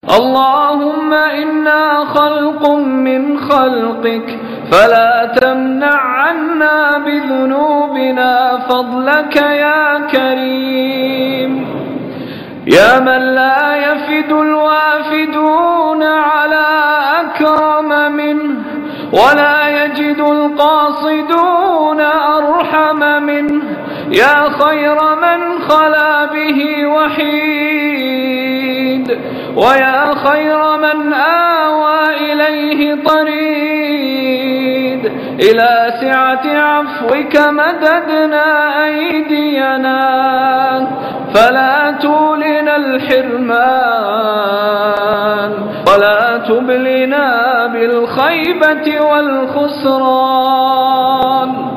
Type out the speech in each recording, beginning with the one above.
اللهم إنا خلق من خلقك فلا تمنع عنا بذنوبنا فضلك يا كريم. يا من لا يفد الوافدون على أكرم منه ولا يجد القاصدون أرحم منه. يا خير من خلا به وحيد ويا خير من آوى إليه طريد. إلى سعة عفوك مددنا أيدينا فلا تولنا الحرمان ولا تبلنا بالخيبة والخسران.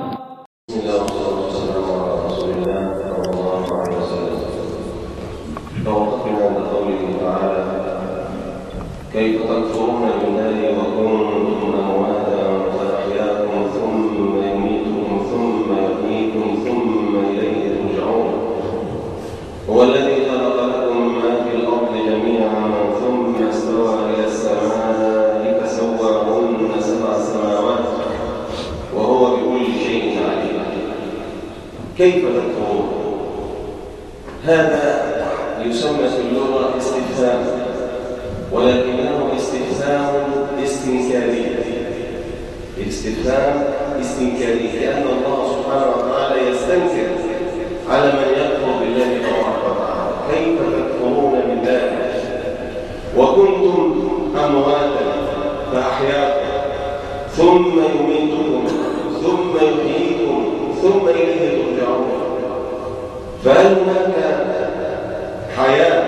كيف تكفرون بالله وكنتم أمواتا فأحياكم ثم يميتكم ثم يحييكم ثم إليه ترجعون. هو الذي خلق لكم ما في الأرض جميعا ثم استوى إلى السماء فسواهن 7 سماوات وهو بكل شيء عليم. كيف تكفرون؟ هذا يسمى في اللغة استفهام، ولكنه استفهام استنكاري. استفهام استنكاري لأن الله سبحانه وتعالى يستنكر على من يكفر بالله تبارك وتعالى. كيف تكفرون بالله وكنتم أمواتا فأحياكم ثم يميتكم ثم يحييكم ثم إليه ترجعون. فهل هناك حياة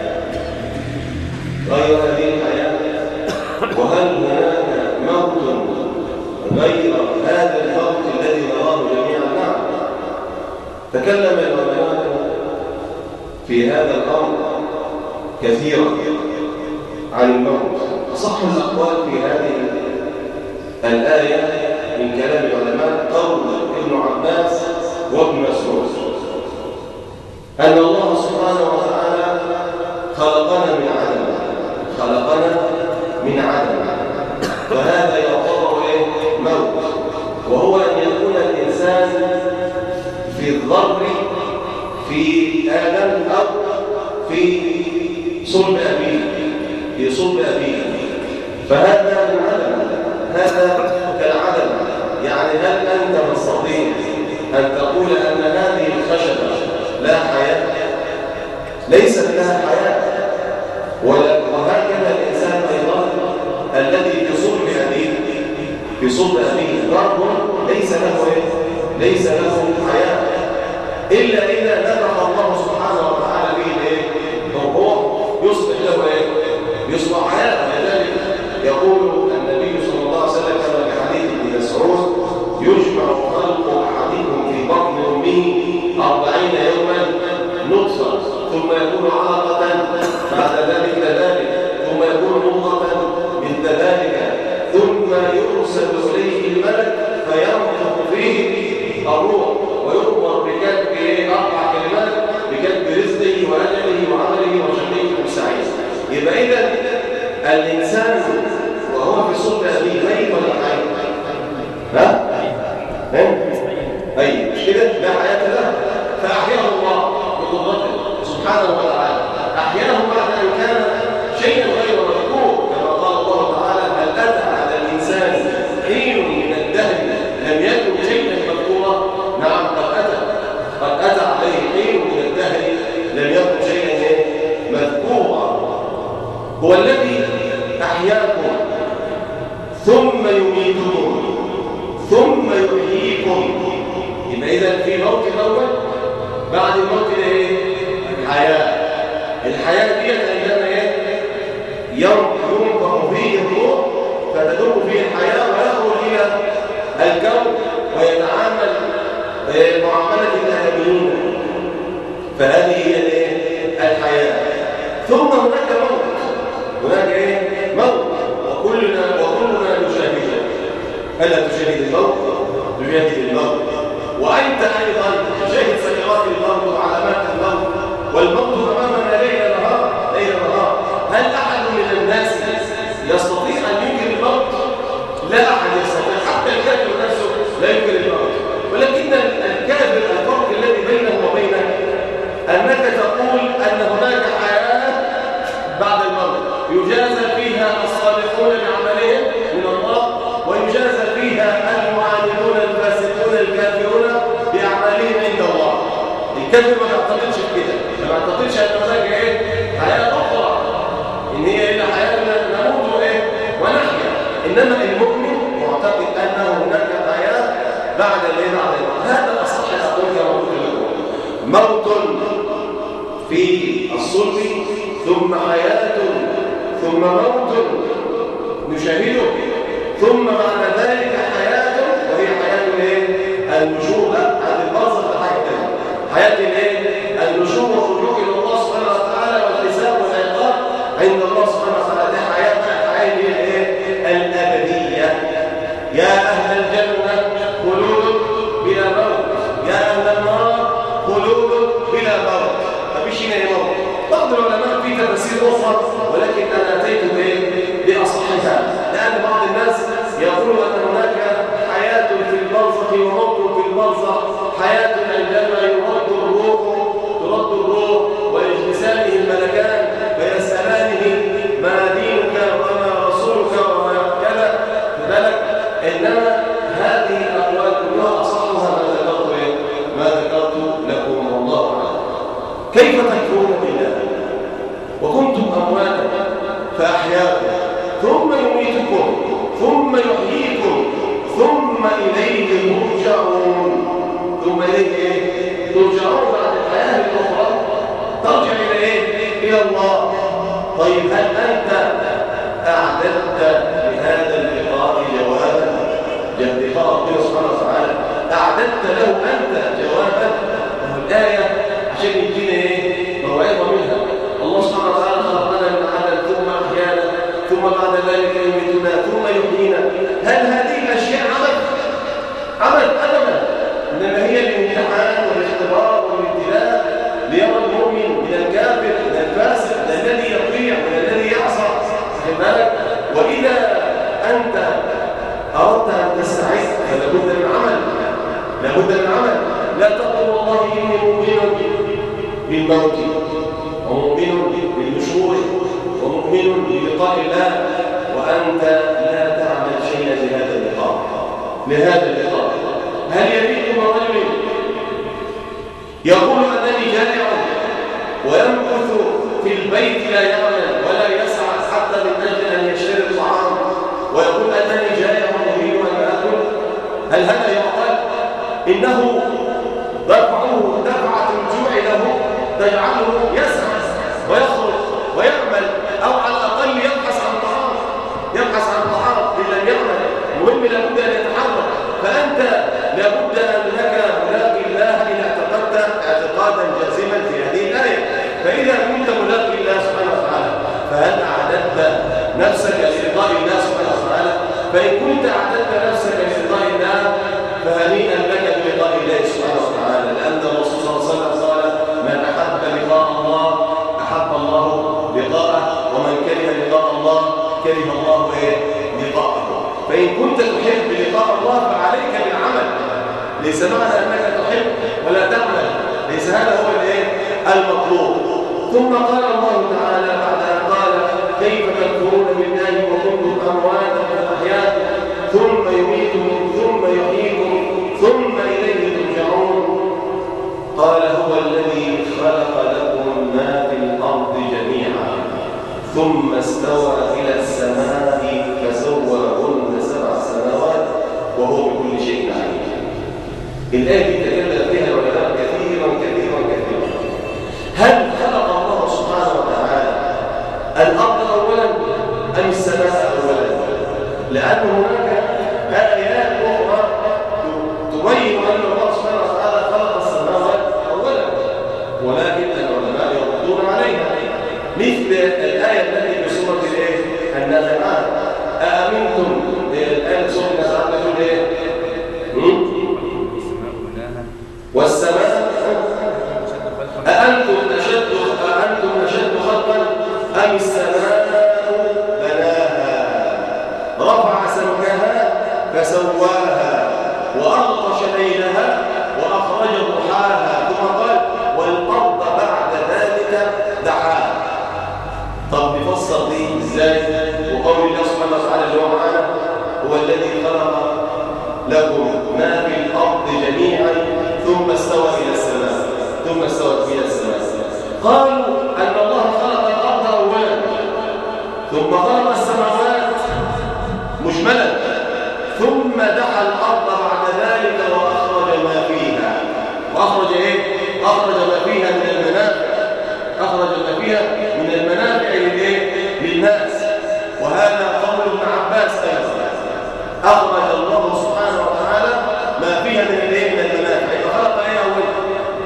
غير هذه الحياة؟ وهل هناك موت غير هذا الموت الذي نراه جميعا؟ نعم. تكلم العلماء في هذا الأمر كثيرا عن الموت. أصح الأقوال في هذه الآية من كلام العلماء قول ابن عباس وابن مسعود أن الله سبحانه وتعالى خلقنا من عدم. خلقنا من عدم، فهذا يعتبر موت، وهو أن يكون الإنسان في الضر في آدم أو في صلب أبيه، في صلب أبيه، فهذا من عدم. هذا كالعدم. يعني هل أنت تستطيع أن تقول أن هذه الخشبة لا حياة؟ ليست لها حياة. وهكذا الإنسان أيضا الذي في صلب أبيه، في صلب أبيه ضرب ليس له حياة إلا إذا نفخ الله سبحانه وتعالى به الروح يصبح له يصبح حياة. لذلك يقول النبي صلى الله عليه وسلم كما في حديث ابن مسعود: يجمع خلق أحدكم في بطن أمه 40 يوما نطفة ثم يكون علقة بعد ذلك ثم يكون مضغة مثل ذلك ثم يرسل إليه الملك فينفخ فيه الروح ويؤمر بكتب 4 كلمات: بكتب رزقه وأجله وعمله وشقي أو سعيد. يبقى إذا الإنسان وهو في صلب أبيه ميت ولا حي؟ ها؟ أي مش كده؟ لا حياة له، فأحياه الله بقدرته سبحانه وتعالى. أحياه بعد أن كان شيئا غير مذكور، كما قال الله تعالى: هل أتى على الإنسان حين من الدهر لم يكن شيئا مذكورا؟ نعم، قد أتى عليه حين من الدهر لم يكن شيئا مذكورا. هو الذي أحياكم ثم يميتكم ثم يحييكم. يبقى إذا في موت الأول، بعد الموت حياة. الحياة دي عندما ينفخ فيه الروح فتدور فيه الحياة ويخرج إلى الكون ويتعامل معاملة الآدميين، فهذه هي الحياة. ثم هناك موت، هناك موت، وكلنا نشاهده. ألا تشاهد الموت؟ تشاهد الموت، وأنت أيضا تشاهد سكرات الموت وعلامات الموت، والموت أمامنا ليل نهار يجازى فيها الصالحون بعملهم من الله، ويجازى فيها المعاندون الفاسقون الكافرون بأعمالهم عند الله. الكافر ما تعتقدش كده، ما تعتقدش أن هناك إيه؟ حياة أخرى، إن هي إلا حياتنا نموت وإيه؟ ونحيا. إنما المؤمن معتقد أنه هناك حياة بعد الإيه؟ بعد الموت. هذا أصح الأقوال كما قلت لكم. موت في الصلب، ثم حياة، ثم موت نشاهده، ثم بعد ذلك حياة، وهي حياة الايه؟ النشور. هذه البرزخ حياة حياة الايه؟ النشور والرجوع الى الله سبحانه وتعالى والحساب والعقاب عند الله سبحانه وتعالى. دي حياة الايه؟ الأبدية. يا أهل الجنة خلود بلا موت، يا أهل النار خلود بلا موت. مفيش هنا موت. بعض العلماء في تفاسير أخرى، ولكن أنا أتيت بأصحها، لأن بعض الناس يقولون أن هناك حياة في البرزخ وموت في البرزخ، حياة عندما ترد الروح ويجلسانه الملكان فيسألانه ما دينك وما رسولك وما كذا فذلك. إنما هذه الأقوال كلها أصحها ما ذكرت لكم والله أعلم. كيف تكفرون بالله وكنتم أمواتا فأحياكم ثم يميتكم ثم يحييكم ثم إليه ترجعون. ثم إليه ترجعون بعد الحياة الأخرى، ترجع إلى إيه؟ إلى الله. طيب هل أنت أعددت لهذا اللقاء جوابا؟ لقاء ربنا سبحانه وتعالى أعددت له أنت جوابا؟ الآية عشان يدينا إيه؟ موعظة منها. الله سبحانه وتعالى خلقنا من عدم ثم أحيانا ثم بعد ذلك يميتنا ثم يحيينا. هل هذه الأشياء عمل أبدا، إنما هي الامتحان والاختبار والابتلاء ليرى المؤمن من الكافر من الفاسق من الذي يطيع من الذي يعصى. بالك؟ وإذا أنت أردت أن تستعد فلابد من عمل، لابد من عمل. لا تقل والله إني مؤمن بالموت ومؤمن بالنشور ومؤمن بلقاء الله وأنت لا تعمل شيئا لهذا اللقاء. هل يليق برجل يقول أنني جائع ويمكث في البيت لا يعمل ولا يسعى حتى من أجل أن يشتري الطعام ويقول أنني جائع أريد أن آكل؟ هل هذا يعقل؟ إنه دفعة الجوع له تجعله يسعى ويخرج ويعمل، أو على الأقل يبحث عن طعام إن لم يعمل. المهم لابد أن يتحرك. فأنت لابد أن لك ملاقي الله إن اعتقدت اعتقادا جازما في هذه الآية. فإذا كنت ملاقي الله سبحانه وتعالى فهل أعددت نفسك لرضاء الله سبحانه وتعالى؟ فإن كنت أعددت نفسك لرضاء الله فهنيئا لك برضاء الله سبحانه وتعالى، لأن الرسول صلى الله عليه وسلم قال: من أحب لقاء الله أحب الله لقاءه، ومن كره لقاء الله كره الله لقاءه. فإن كنت تحب لقاء الله فعليك بالعمل. ليس معنى أنك تحب ولا تعمل، ليس هذا هو المطلوب. ثم قال الله تعالى بعد أن قال: كيف تكفرون بالله وكنتم أمواتا فأحياكم ثم يميتكم ثم يحييكم ثم إليه ترجعون. قال: هو الذي خلق لكم ما في الأرض جميعا ثم استوى إلى السماء فسواهن 7 سماوات وهو بكل شيء عليم. الآية دي تكلم فيها العلماء كثيرا. هل خلق الله سبحانه وتعالى الأرض أولا أم السماء أولا؟ لأن هناك آيات أخرى تبين أن الله سبحانه وتعالى خلق السماوات أولا، ولكن العلماء يردون عليها، مثل الآية التي في سورة النازعات: أأمنتم الآية سورة النازعات تقول إيه؟ والسماء أأنتم أشد خلقا أم السماء بناها رفع سمكها فسواها وأغطش ليلها وأخرج ضحاها ثم قال: والأرض بعد ذلك دحاها. طب نفسر دي ازاي؟ وقول الله سبحانه وتعالى اللي هو معانا هو الذي خلق لكم ما في الارض جميعا ثم استوى الى السماء قالوا ان الله خلق الارض اولا ثم خلق السماوات مجملا ثم دحى الارض بعد ذلك واخرج ما فيها. واخرج ايه؟ اخرج ما فيها من المنافع، اخرج ما فيها من المنافع للناس. وهذا قول ابن عباس ايضا، اخرج الله سبحانه وتعالى ما فيها من المنافع. فخلق ايه اولا؟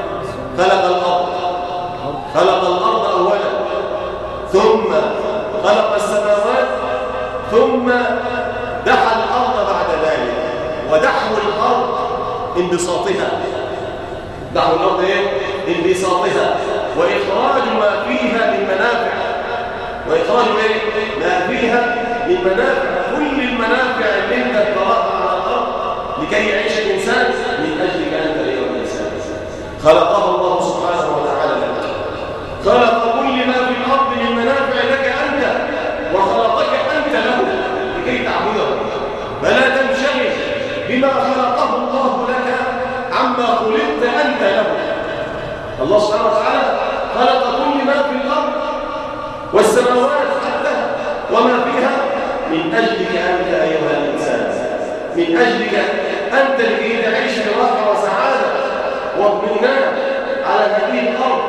خلق الارض اولا ثم خلق السماوات ثم دحى الارض بعد ذلك. ودحو الارض انبساطها، دحو الارض ايه؟ انبساطها واخراج ما فيها من منافع، واخراج ما فيها من منافع. كل المنافع اللي انت تراها على الارض لكي يعيش الانسان من اجلك انت ايها الانسان خلقه الله سبحانه وتعالى لك. خلق كل ما في الارض من منافع لك انت، وخلقك انت له لكي تعبده. فلا تنشغل بما خلقه الله لك عما خلقت انت له. الله سبحانه وتعالى خلق كل ما في الارض والسماوات حتى وما فيها من اجلك انت ايها الانسان، من اجلك انت لكي تعيش براحه وسعاده واطمئنان على هذه الارض.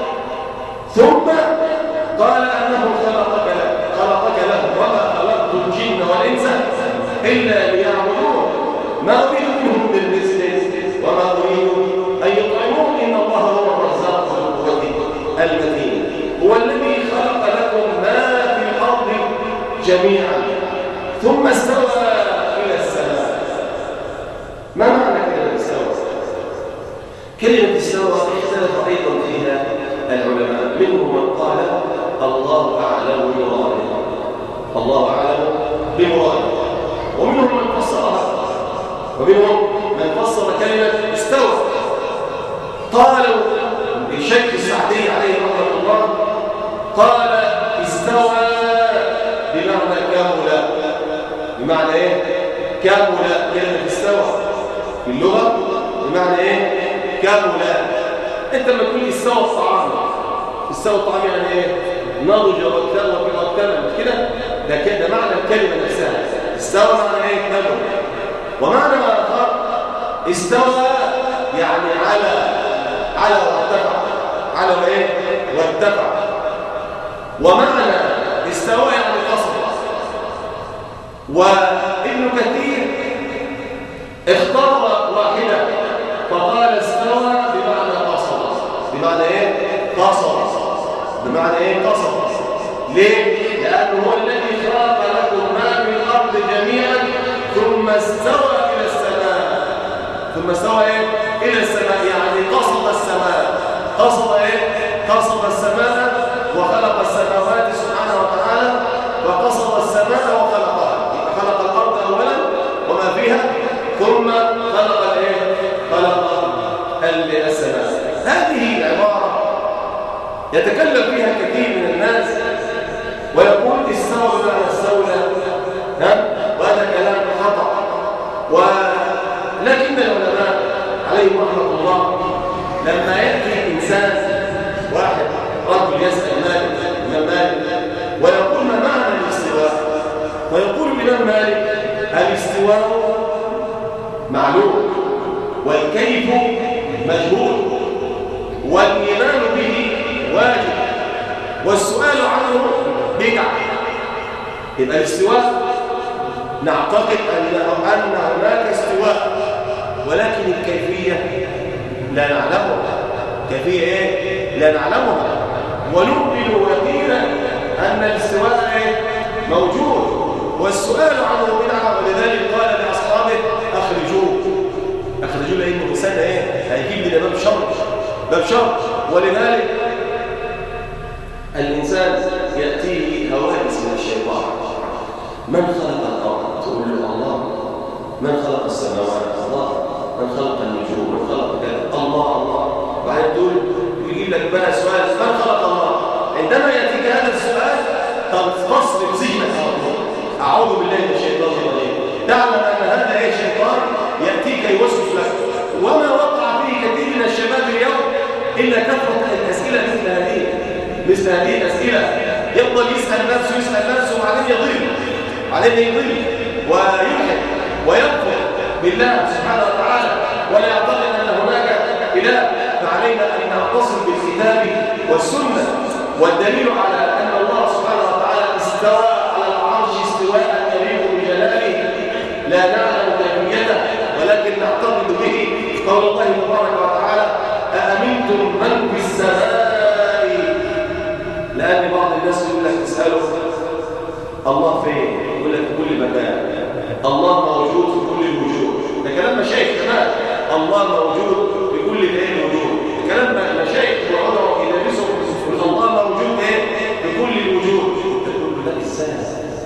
ثم قال انه خلقك له وما خلقت الجن والانس الا ليعبدون ما اريد منهم من رزق وما اريد ان يطعمون ان الله هو الرزاق ذو القوه المتين. هو الذي خلق لكم ما في الارض جميعا ثم استوى الى السماء. ما معنى كلمه استوى؟ كلمه استوى اختلف ايضا فيها العلماء، منهم من قال الله اعلم بمراده، الله اعلم بمراده، ومنهم من فسرها، ومنهم من فسر كلمه استوى. قالوا الشيخ السعدي عليه رحمه الله قال استوى بمعنى كامل. بمعنى ايه؟ كامل. كلمه استوى في اللغه بمعنى ايه؟ كامل. انت لما تقول استوى الطعام، استوى الطعام يعني ايه؟ نضج واكتمل، مش كده؟ ده معنى الكلمه نفسها. استوى معنى ايه؟ كامل. ومعنى اخر استوى يعني على وارتفع، على وايه؟ وارتفع. ومعنى استوى يعني قصد. وابن كثير اختار واحده فقال استوى بمعنى قصد. بمعنى ايه؟ قصد. بمعنى ايه؟ قصد. ليه؟ لانه هو الذي خلق لكم ما في الارض جميعا ثم استوى الى السماء. ثم استوى ايه؟ الى السماء، يعني قصد السماء. قصد ايه؟ قصد السماء وخلق السماوات سبحانه وتعالى، وقصد السماء وخلقها. خلق الارض اولا وما فيها ثم خلق الايه؟ خلق السماء. هذه عباره يتكلم فيها كثير من الناس ويقول استوى بمعنى استولى، وهذا كلام خطا. ولكن العلماء عليهم رحمه الله لما ياتي انسان واحد رجل يسال مالك ويقول ما معنى الاستواء، ويقول الامام مالك الاستواء معلوم والكيف مجهول والايمان به واجب والسؤال عنه بدعه. يبقى الاستواء نعتقد ان هناك استواء، ولكن الكيفيه لا نعلمها. كيفيه ايه؟ لا نعلمها. ونؤمن يقينا ان الاستواء ايه؟ موجود والسؤال عنه بدعه. ولذلك قال لاصحابه اخرجوه لانه انسان ايه؟ هيجيب لنا باب شر. ولذلك الانسان ياتيه هواجس من الشيطان. من خلق الارض؟ تقول له الله. من خلق السماوات؟ الله. من خلق النجوم؟ من خلق كذا؟ الله. وبعدين تقول يجيب لك بقى سؤال من خلق الله. عندما ياتيك هذا السؤال تصرف ذهنك أعوذ بالله من الشيطان الرجيم. تعلم أن هذا أي شيطان يأتيك يوسوس لك. وما وقع فيه كثير من الشباب اليوم إلا كثرة الأسئلة مثل هذه الأسئلة. يفضل يسأل نفسه وبعدين يضل ويلحد ويكفر بالله سبحانه وتعالى ولا يعتقد أن هناك إله. فعلينا أن نعتصم بالكتاب والسنة. والدليل على أن الله سبحانه وتعالى استوى على العرش استواء يليق بجلاله لا نعلم كيفيته ولكن نعتقد به قول الله تبارك وتعالى أأمنتم من في السماء. لأن بعض الناس يقول لك تسأله الله فين؟ يقول لك في كل مكان. الله موجود في كل الوجود. ده كلام مشايخ كمان. الله موجود في كل الوجود. ده كلام مشايخ وعلماء يدرسوا الله موجود في كل الوجود. تقول له ازاي؟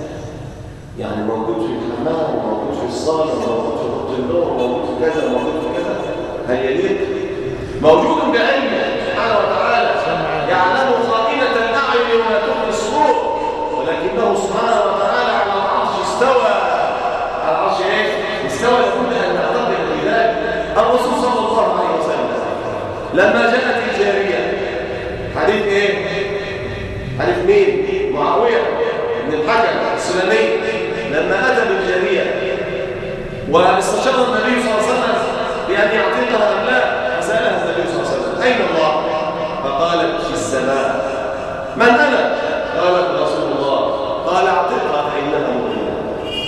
يعني موجود في الحمام وموجود في الصالة وموجود في اوضه النوم وموجود في كذا وموجود في كذا. هل يليق؟ موجود بعلمه سبحانه وتعالى يعلم خائنة الأعين وما تخفي الصدور. ولكنه سبحانه وتعالى على العرش استوى. على العرش استوى. لابد أن نعتقد بذلك. الرسول صلى الله عليه وسلم لما جاءت الجارية حديث حديث مين؟ معاوية بن الحكم السلمي لما أتى بالجارية واستشار النبي صلى الله عليه وسلم بأن يعتقها أم لا. فسألها النبي صلى الله عليه وسلم أين الله؟ فقالت في السماء. من أنا؟ قالت رسول الله. قال اعتقها فإنها مؤمنة.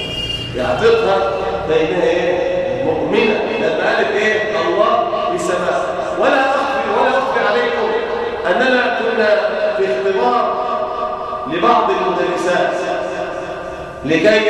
يعتقها فإنها مؤمنة. لما قالت الله في السماء. ولا أخفي عليكم أننا كنا في اختبار لبعض المدرسات لكي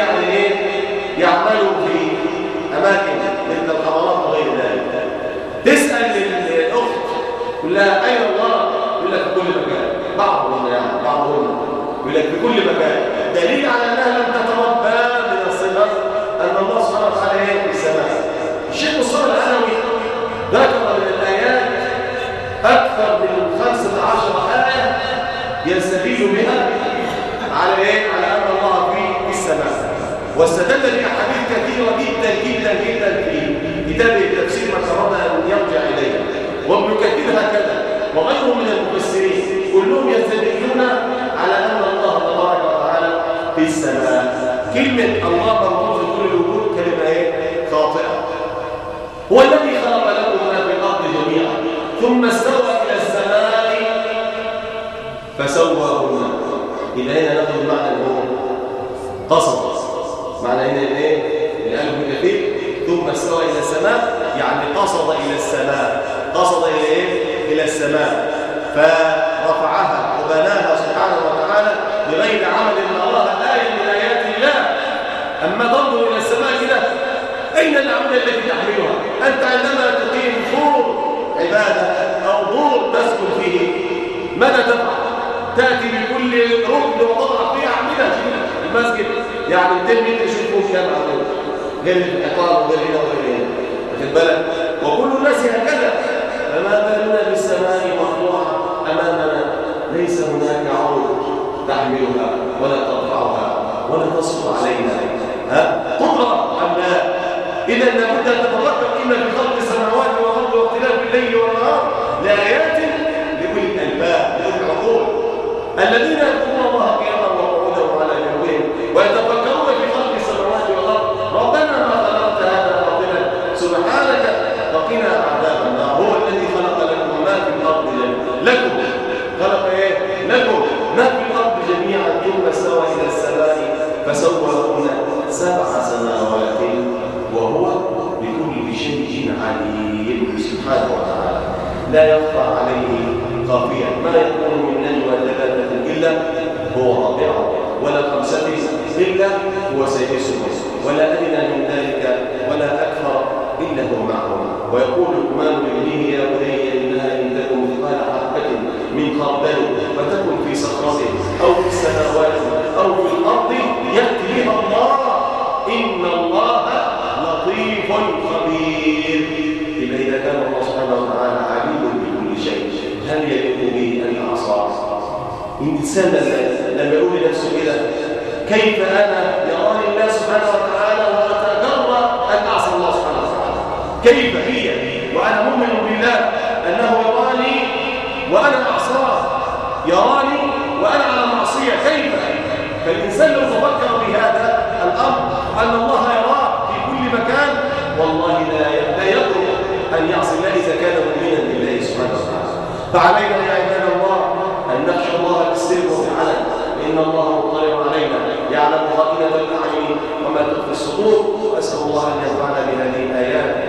يعملوا في أماكن مثل الحضارات وغير ذلك. تسأل الأخت تقول لها أين الله؟ يقول لك في كل مكان. بعضهم يقول لك في كل مكان. دليل على أنها لم تتربى من الصغر أن الله سبحانه وتعالى في السماء. الشيخ مصطفى العلوي ذكر من الآيات أكثر من 15 آية يستدل بها على أن الله في السماء. واستدل بأحاديث كثيرة جدا جدا جدا في كتابه التفسير ما ترون أن يرجع إليه. وابن كثير هكذا وغيره من المفسرين كلهم يستدلون على أن الله تبارك وتعالى في السماء. كلمة الله موجود في كل الوجود كلمة خاطئة. هو الذي خلق لكم ما في الأرض جميعا ثم استوى إلى السماء فسواهن. إذا هنا ناخذ معنى قصد. معنى هنا الألف كثير ثم استوى إلى السماء يعني قصد إلى السماء. قصد إلى السماء فرفعها وبناها سبحانه وتعالى بغير عمل أراها آية من آيات الله. أما تنظر إلى السماء كده أين الأعمال التي تحملها؟ أنت عندما تقيم دور عبادة أو دور تسكن فيه ماذا تفعل؟ تأتي بكل ركن وتضع فيه أعمدة المسجد يعني 200 متر يشوفوه كام عمود غير الإقامة وغير هنا وغير هنا. واخد بالك؟ وكل الناس هكذا. فما بالنا بالسماء مرفوعة أمامنا ليس هناك عروض تحملها ولا ترفعها ولا تصف علينا. قدرة أم لا؟ إذا لابد أن تتفكر إما في خلق السماوات والأرض واختلاف الليل والنهار لآيات لأولي الألباب لأولي العقول الذين يذكرون الله قياما وقعودا وعلى جنوبهم ويتفكرون في خلق السماوات والأرض ربنا ما خلقت هذا باطلا سبحانك وقنا عذاب النار. هو الذي خلق لكم ما في الأرض لكم خلق لكم ما في الأرض جميعا ثم استوى إلى السماء فسواهن 7 سماوات وهو بكل شيء عليم سبحانه وتعالى. لا يخفى عليه خافيا. ما يكون من نجوى 3 إلا هو رابعهم ولا 5 إلا هو سادسهم ولا أدنى من ذلك ولا أكثر إلا هو معهم. ويقول لقمان لابنه يا بني إنها إن تكن مثقال حبة من خردل فتكن في صخرة أو في السماوات أو في الأرض يأتي بها الله إن الله لطيف خبير. إذا كان الله سبحانه وتعالى عليم بكل شيء هل يليق به أن يعصى؟ إنسان لما يقول لنفسه كده كيف أنا يراني الله سبحانه وتعالى وأتجرأ أن أعصي الله سبحانه وتعالى؟ كيف هي وأنا مؤمن بالله أنه يراني وأنا أعصاه، يراني وأنا على معصية، كيف؟ فالإنسان لو تفكر بهذا الأمر أن الله يراه في كل مكان والله لا يقدر أن يعصي الله إذا كان مؤمنا بالله سبحانه وتعالى. فعلينا يا عباد الله أن نخشى الله بالسر والعلن، إن الله مطلع علينا يعلم خائنة الأعين وما تخفي الصدور. أسأل الله أن ينفعنا بهذه الآيات